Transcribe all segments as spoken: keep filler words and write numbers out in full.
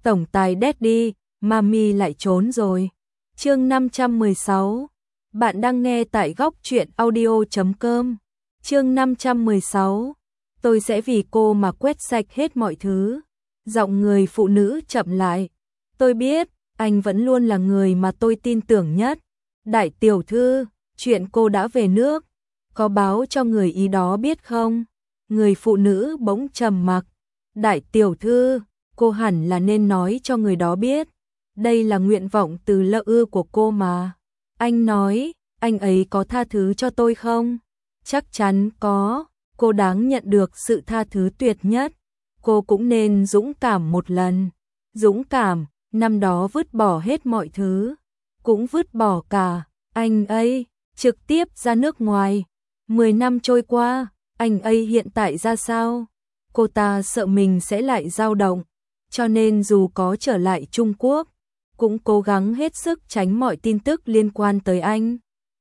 Tổng tài Daddy, Mami lại trốn rồi. Chương năm trăm mười sáu. Bạn đang nghe tại góc truyện audio chấm com. Chương năm trăm mười sáu. Tôi sẽ vì cô mà quét sạch hết mọi thứ. Giọng người phụ nữ chậm lại. Tôi biết, anh vẫn luôn là người mà tôi tin tưởng nhất. Đại tiểu thư, chuyện cô đã về nước, có báo cho người ý đó biết không? Người phụ nữ bỗng trầm mặc. Đại tiểu thư, cô hẳn là nên nói cho người đó biết. Đây là nguyện vọng từ lợ ư của cô mà. Anh nói, anh ấy có tha thứ cho tôi không? Chắc chắn có, cô đáng nhận được sự tha thứ tuyệt nhất. Cô cũng nên dũng cảm một lần. Dũng cảm, năm đó vứt bỏ hết mọi thứ. Cũng vứt bỏ cả, anh ấy, trực tiếp ra nước ngoài. Mười năm trôi qua, anh ấy hiện tại ra sao? Cô ta sợ mình sẽ lại dao động, cho nên dù có trở lại Trung Quốc, cũng cố gắng hết sức tránh mọi tin tức liên quan tới anh.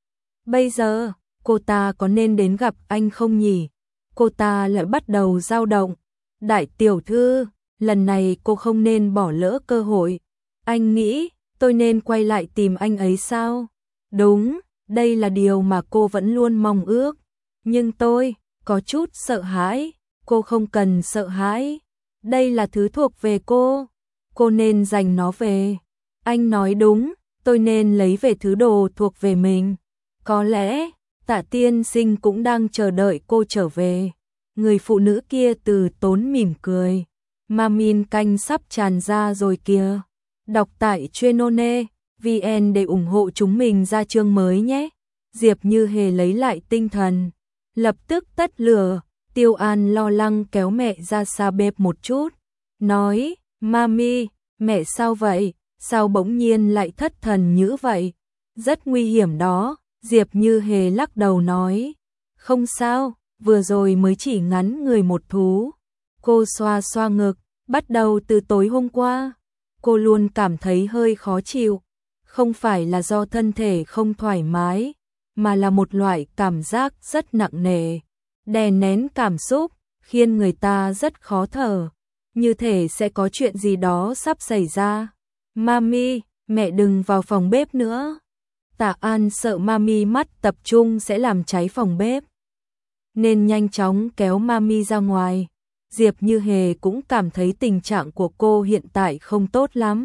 Bây giờ, cô ta có nên đến gặp anh không nhỉ? Cô ta lại bắt đầu dao động. Đại tiểu thư, lần này cô không nên bỏ lỡ cơ hội. Anh nghĩ, tôi nên quay lại tìm anh ấy sao? Đúng, đây là điều mà cô vẫn luôn mong ước. Nhưng tôi, có chút sợ hãi. Cô không cần sợ hãi. Đây là thứ thuộc về cô. Cô nên giành nó về. Anh nói đúng, tôi nên lấy về thứ đồ thuộc về mình. Có lẽ, Tạ tiên sinh cũng đang chờ đợi cô trở về. Người phụ nữ kia từ tốn mỉm cười. Mamin canh sắp tràn ra rồi kìa. Đọc tại Chuyên.one vn để ủng hộ chúng mình ra chương mới nhé. Diệp Như Hề lấy lại tinh thần. Lập tức tắt lửa. Tiêu An lo lắng kéo mẹ ra xa bếp một chút. Nói, Mami, mẹ sao vậy? Sao bỗng nhiên lại thất thần như vậy? Rất nguy hiểm đó. Diệp Như Hề lắc đầu nói. Không sao, vừa rồi mới chỉ ngắn người một thú. Cô xoa xoa ngực. Bắt đầu từ tối hôm qua, cô luôn cảm thấy hơi khó chịu. Không phải là do thân thể không thoải mái, mà là một loại cảm giác rất nặng nề. Đè nén cảm xúc, khiến người ta rất khó thở. Như thể sẽ có chuyện gì đó sắp xảy ra. Mami, mẹ đừng vào phòng bếp nữa. Tạ An sợ Mami mắt tập trung sẽ làm cháy phòng bếp, nên nhanh chóng kéo Mami ra ngoài. Diệp Như Hề cũng cảm thấy tình trạng của cô hiện tại không tốt lắm,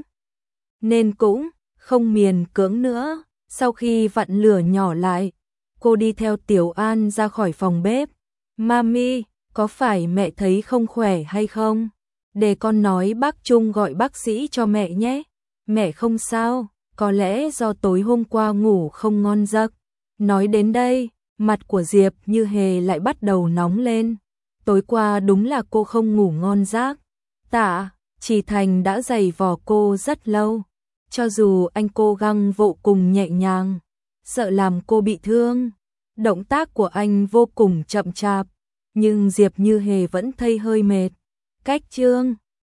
nên cũng không miền cưỡng nữa. Sau khi vặn lửa nhỏ lại, cô đi theo Tiểu An ra khỏi phòng bếp. Mami, có phải mẹ thấy không khỏe hay không? Để con nói bác Trung gọi bác sĩ cho mẹ nhé. Mẹ không sao, có lẽ do tối hôm qua ngủ không ngon giấc. Nói đến đây, mặt của Diệp Như Hề lại bắt đầu nóng lên. Tối qua đúng là cô không ngủ ngon giấc. Tạ Chỉ Thành đã giày vò cô rất lâu. Cho dù anh cố gắng vô cùng nhẹ nhàng, sợ làm cô bị thương, động tác của anh vô cùng chậm chạp, nhưng Diệp Như Hề vẫn thấy hơi mệt. Cách chương